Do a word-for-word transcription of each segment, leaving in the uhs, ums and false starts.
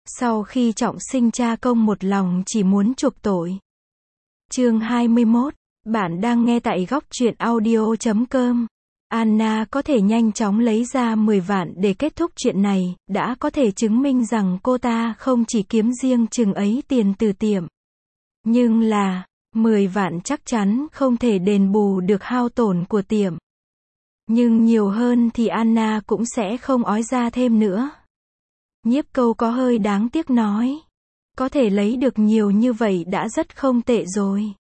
Sau khi trọng sinh cha công một lòng chỉ muốn chuộc tội. Chương hai mươi mốt. Bạn đang nghe tại góc truyện audio chấm com. Anna có thể nhanh chóng lấy ra mười vạn để kết thúc chuyện này, đã có thể chứng minh rằng cô ta không chỉ kiếm riêng chừng ấy tiền từ tiệm. Nhưng là, mười vạn chắc chắn không thể đền bù được hao tổn của tiệm. Nhưng nhiều hơn thì Anna cũng sẽ không ói ra thêm nữa. Nhiếp Câu có hơi đáng tiếc nói. Có thể lấy được nhiều như vậy đã rất không tệ rồi.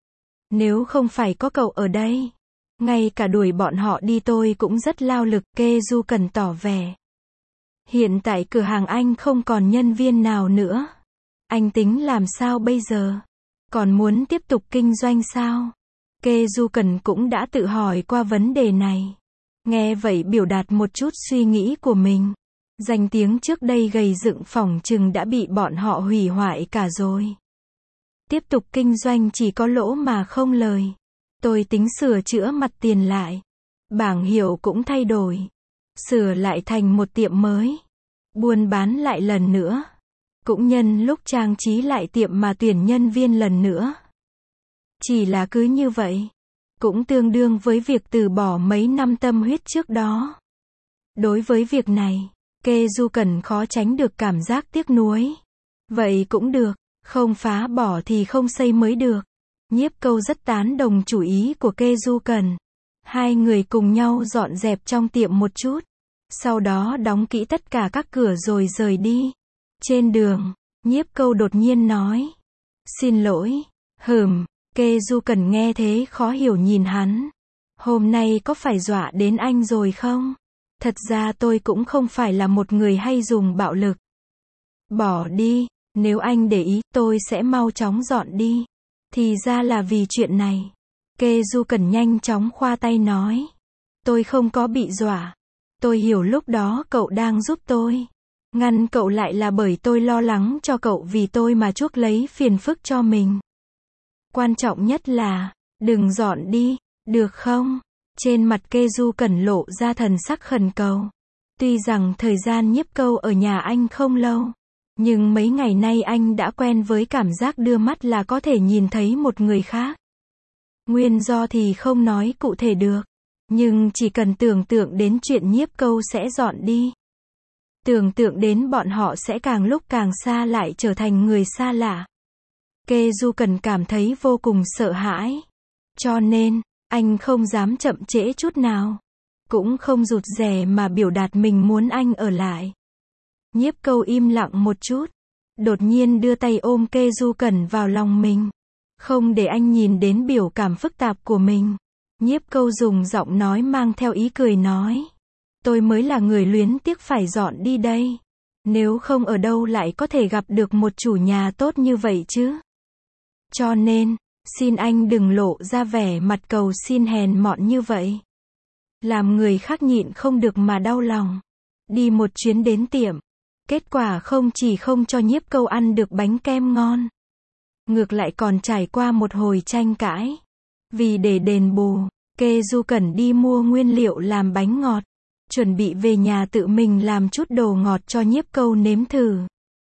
Nếu không phải có cậu ở đây, ngay cả đuổi bọn họ đi tôi cũng rất lao lực, Kê Du cần tỏ vẻ. Hiện tại cửa hàng anh không còn nhân viên nào nữa. Anh tính làm sao bây giờ? Còn muốn tiếp tục kinh doanh sao? Kê Du Cần cũng đã tự hỏi qua vấn đề này. Nghe vậy biểu đạt một chút suy nghĩ của mình. Danh tiếng trước đây gầy dựng phỏng chừng đã bị bọn họ hủy hoại cả rồi. Tiếp tục kinh doanh chỉ có lỗ mà không lời. Tôi tính sửa chữa mặt tiền lại. Bảng hiệu cũng thay đổi. Sửa lại thành một tiệm mới. Buôn bán lại lần nữa. Cũng nhân lúc trang trí lại tiệm mà tuyển nhân viên lần nữa. Chỉ là cứ như vậy. Cũng tương đương với việc từ bỏ mấy năm tâm huyết trước đó. Đối với việc này, Kê Du Cần khó tránh được cảm giác tiếc nuối. Vậy cũng được, không phá bỏ thì không xây mới được. Nhiếp Câu rất tán đồng chủ ý của Kê Du Cần. Hai người cùng nhau dọn dẹp trong tiệm một chút. Sau đó đóng kỹ tất cả các cửa rồi rời đi. Trên đường, Nhiếp Câu đột nhiên nói. Xin lỗi. Hừm, Kê Du Cần nghe thế khó hiểu nhìn hắn. Hôm nay có phải dọa đến anh rồi không? Thật ra tôi cũng không phải là một người hay dùng bạo lực. Bỏ đi, nếu anh để ý, tôi sẽ mau chóng dọn đi. Thì ra là vì chuyện này. Kê Du Cần nhanh chóng khoa tay nói. Tôi không có bị dọa. Tôi hiểu lúc đó cậu đang giúp tôi. Ngăn cậu lại là bởi tôi lo lắng cho cậu vì tôi mà chuốc lấy phiền phức cho mình. Quan trọng nhất là, đừng dọn đi, được không? Trên mặt Kê Du Cần lộ ra thần sắc khẩn cầu. Tuy rằng thời gian Nhiếp Câu ở nhà anh không lâu, nhưng mấy ngày nay anh đã quen với cảm giác đưa mắt là có thể nhìn thấy một người khác. Nguyên do thì không nói cụ thể được, nhưng chỉ cần tưởng tượng đến chuyện Nhiếp Câu sẽ dọn đi. Tưởng tượng đến bọn họ sẽ càng lúc càng xa lại trở thành người xa lạ. Kê Du Cần cảm thấy vô cùng sợ hãi. Cho nên, anh không dám chậm trễ chút nào. Cũng không rụt rè mà biểu đạt mình muốn anh ở lại. Nhiếp Câu im lặng một chút. Đột nhiên đưa tay ôm Kê Du Cần vào lòng mình. Không để anh nhìn đến biểu cảm phức tạp của mình. Nhiếp Câu dùng giọng nói mang theo ý cười nói. Tôi mới là người luyến tiếc phải dọn đi đây. Nếu không ở đâu lại có thể gặp được một chủ nhà tốt như vậy chứ. Cho nên, xin anh đừng lộ ra vẻ mặt cầu xin hèn mọn như vậy. Làm người khác nhịn không được mà đau lòng. Đi một chuyến đến tiệm. Kết quả không chỉ không cho Nhiếp Câu ăn được bánh kem ngon. Ngược lại còn trải qua một hồi tranh cãi. Vì để đền bù, Kê Du Cần đi mua nguyên liệu làm bánh ngọt. Chuẩn bị về nhà tự mình làm chút đồ ngọt cho Nhiếp Câu nếm thử.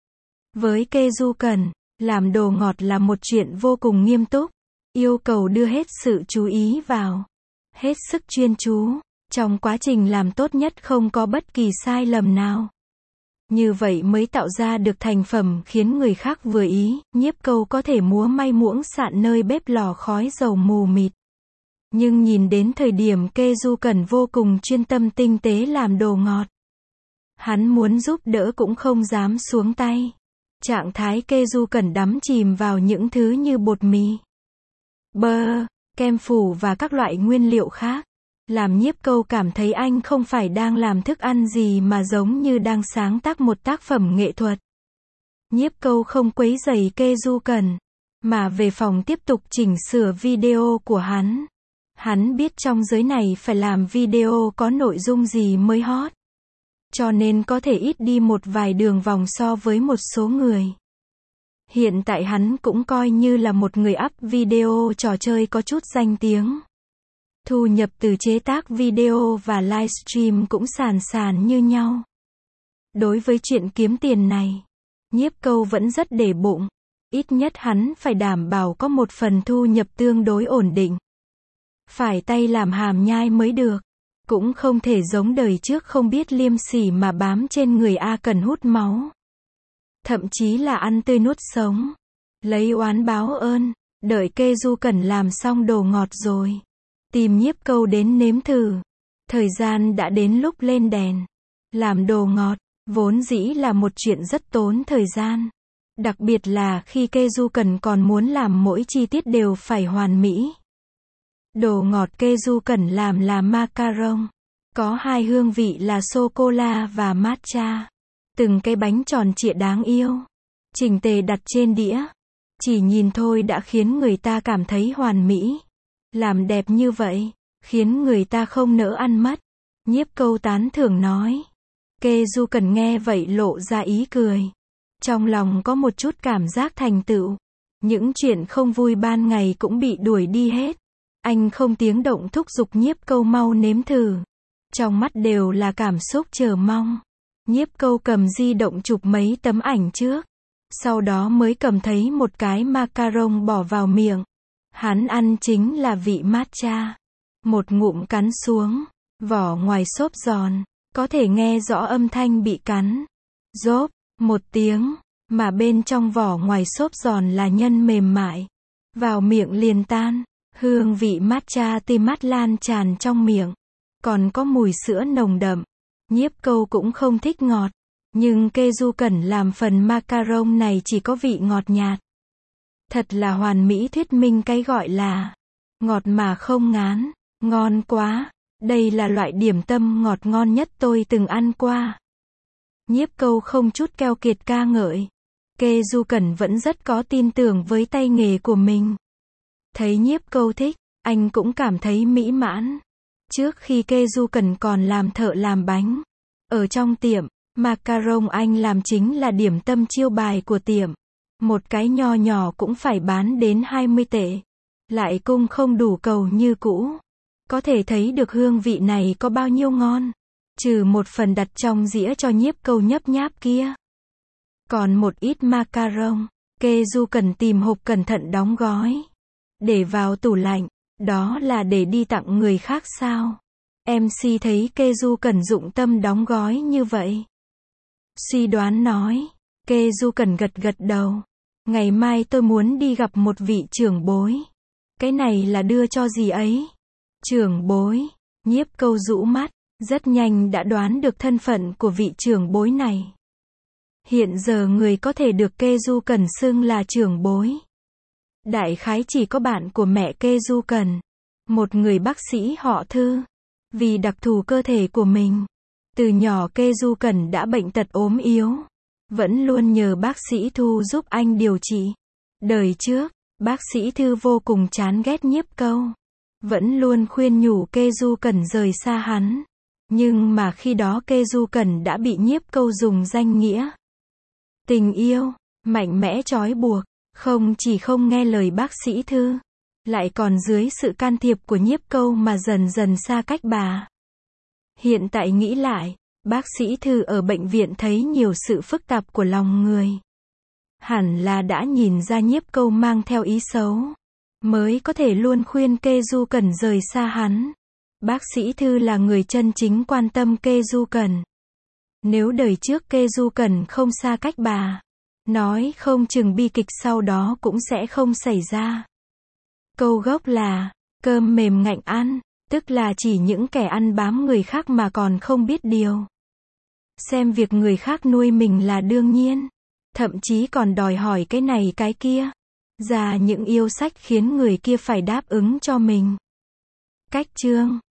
Với Kê Du Cần, làm đồ ngọt là một chuyện vô cùng nghiêm túc. Yêu cầu đưa hết sự chú ý vào. Hết sức chuyên chú. Trong quá trình làm tốt nhất không có bất kỳ sai lầm nào. Như vậy mới tạo ra được thành phẩm khiến người khác vừa ý. Nhiếp Câu có thể múa may muỗng sạn nơi bếp lò khói dầu mù mịt. Nhưng nhìn đến thời điểm Kê Du Cần vô cùng chuyên tâm tinh tế làm đồ ngọt. Hắn muốn giúp đỡ cũng không dám xuống tay. Trạng thái Kê Du Cần đắm chìm vào những thứ như bột mì, bơ, kem phủ và các loại nguyên liệu khác. Làm Nhiếp Câu cảm thấy anh không phải đang làm thức ăn gì mà giống như đang sáng tác một tác phẩm nghệ thuật. Nhiếp Câu không quấy rầy Kê Du Cần, mà về phòng tiếp tục chỉnh sửa video của hắn. Hắn biết trong giới này phải làm video có nội dung gì mới hot. Cho nên có thể ít đi một vài đường vòng so với một số người. Hiện tại hắn cũng coi như là một người up video trò chơi có chút danh tiếng. Thu nhập từ chế tác video và livestream cũng sàn sàn như nhau. Đối với chuyện kiếm tiền này, Nhiếp Câu vẫn rất để bụng. Ít nhất hắn phải đảm bảo có một phần thu nhập tương đối ổn định. Phải tay làm hàm nhai mới được. Cũng không thể giống đời trước không biết liêm sỉ mà bám trên người A Cần hút máu. Thậm chí là ăn tươi nuốt sống. Lấy oán báo ơn. Đợi Kê Du Cẩn làm xong đồ ngọt rồi. Tìm Nhiếp Câu đến nếm thử. Thời gian đã đến lúc lên đèn. Làm đồ ngọt, vốn dĩ là một chuyện rất tốn thời gian. Đặc biệt là khi Kê Du Cẩn còn muốn làm mỗi chi tiết đều phải hoàn mỹ. Đồ ngọt Kê Du Cẩn làm là macaron. Có hai hương vị là sô-cô-la và matcha. Từng cái bánh tròn trịa đáng yêu. Chỉnh tề đặt trên đĩa. Chỉ nhìn thôi đã khiến người ta cảm thấy hoàn mỹ. Làm đẹp như vậy, khiến người ta không nỡ ăn mất. Nhiếp Câu tán thưởng nói. Kê Du Cẩn nghe vậy lộ ra ý cười. Trong lòng có một chút cảm giác thành tựu. Những chuyện không vui ban ngày cũng bị đuổi đi hết. Anh không tiếng động thúc giục Nhiếp Câu mau nếm thử. Trong mắt đều là cảm xúc chờ mong. Nhiếp Câu cầm di động chụp mấy tấm ảnh trước. Sau đó mới cầm thấy một cái macaron bỏ vào miệng. Hắn ăn chính là vị matcha. Một ngụm cắn xuống. Vỏ ngoài xốp giòn. Có thể nghe rõ âm thanh bị cắn. Rốp, một tiếng. Mà bên trong vỏ ngoài xốp giòn là nhân mềm mại. Vào miệng liền tan. Hương vị matcha tươi mát lan tràn trong miệng. Còn có mùi sữa nồng đậm. Nhiếp Câu cũng không thích ngọt. Nhưng Kê Du Cẩn làm phần macaron này chỉ có vị ngọt nhạt. Thật là hoàn mỹ thuyết minh cái gọi là ngọt mà không ngán. Ngon quá. Đây là loại điểm tâm ngọt ngon nhất tôi từng ăn qua. Nhiếp Câu không chút keo kiệt ca ngợi. Kê Du Cẩn vẫn rất có tin tưởng với tay nghề của mình. Thấy Nhiếp Câu thích, anh cũng cảm thấy mỹ mãn. Trước khi Kê Du Cẩn còn làm thợ làm bánh. Ở trong tiệm, macaron anh làm chính là điểm tâm chiêu bài của tiệm. Một cái nho nhỏ cũng phải bán đến hai mươi tệ. Lại cung không đủ cầu như cũ. Có thể thấy được hương vị này có bao nhiêu ngon. Trừ một phần đặt trong dĩa cho Nhiếp Câu nhấp nháp kia. Còn một ít macaron, Kê Du Cẩn tìm hộp cẩn thận đóng gói. Để vào tủ lạnh. Đó là để đi tặng người khác sao? em xê thấy Kê Du Cẩn dụng tâm đóng gói như vậy. Suy đoán nói. Kê Du Cẩn gật gật đầu. Ngày mai tôi muốn đi gặp một vị trưởng bối. Cái này là đưa cho gì ấy? Trưởng bối. Nhiếp Câu rũ mắt. Rất nhanh đã đoán được thân phận của vị trưởng bối này. Hiện giờ người có thể được Kê Du Cẩn xưng là trưởng bối. Đại khái chỉ có bạn của mẹ Kê Du Cẩn. Một người bác sĩ họ Thư. Vì đặc thù cơ thể của mình. Từ nhỏ Kê Du Cẩn đã bệnh tật ốm yếu. Vẫn luôn nhờ bác sĩ Thu giúp anh điều trị. Đời trước, bác sĩ Thư vô cùng chán ghét Nhiếp Câu. Vẫn luôn khuyên nhủ Kê Du Cẩn rời xa hắn. Nhưng mà khi đó Kê Du Cẩn đã bị Nhiếp Câu dùng danh nghĩa tình yêu, mạnh mẽ trói buộc. Không chỉ không nghe lời bác sĩ Thư. Lại còn dưới sự can thiệp của Nhiếp Câu mà dần dần xa cách bà. Hiện tại nghĩ lại, bác sĩ Thư ở bệnh viện thấy nhiều sự phức tạp của lòng người. Hẳn là đã nhìn ra Nhiếp Câu mang theo ý xấu. Mới có thể luôn khuyên Kê Du Cẩn rời xa hắn. Bác sĩ Thư là người chân chính quan tâm Kê Du Cẩn. Nếu đời trước Kê Du Cẩn không xa cách bà, nói không chừng bi kịch sau đó cũng sẽ không xảy ra. Câu gốc là, cơm mềm ngạnh ăn, tức là chỉ những kẻ ăn bám người khác mà còn không biết điều. Xem việc người khác nuôi mình là đương nhiên. Thậm chí còn đòi hỏi cái này cái kia. Ra những yêu sách khiến người kia phải đáp ứng cho mình. Cách chương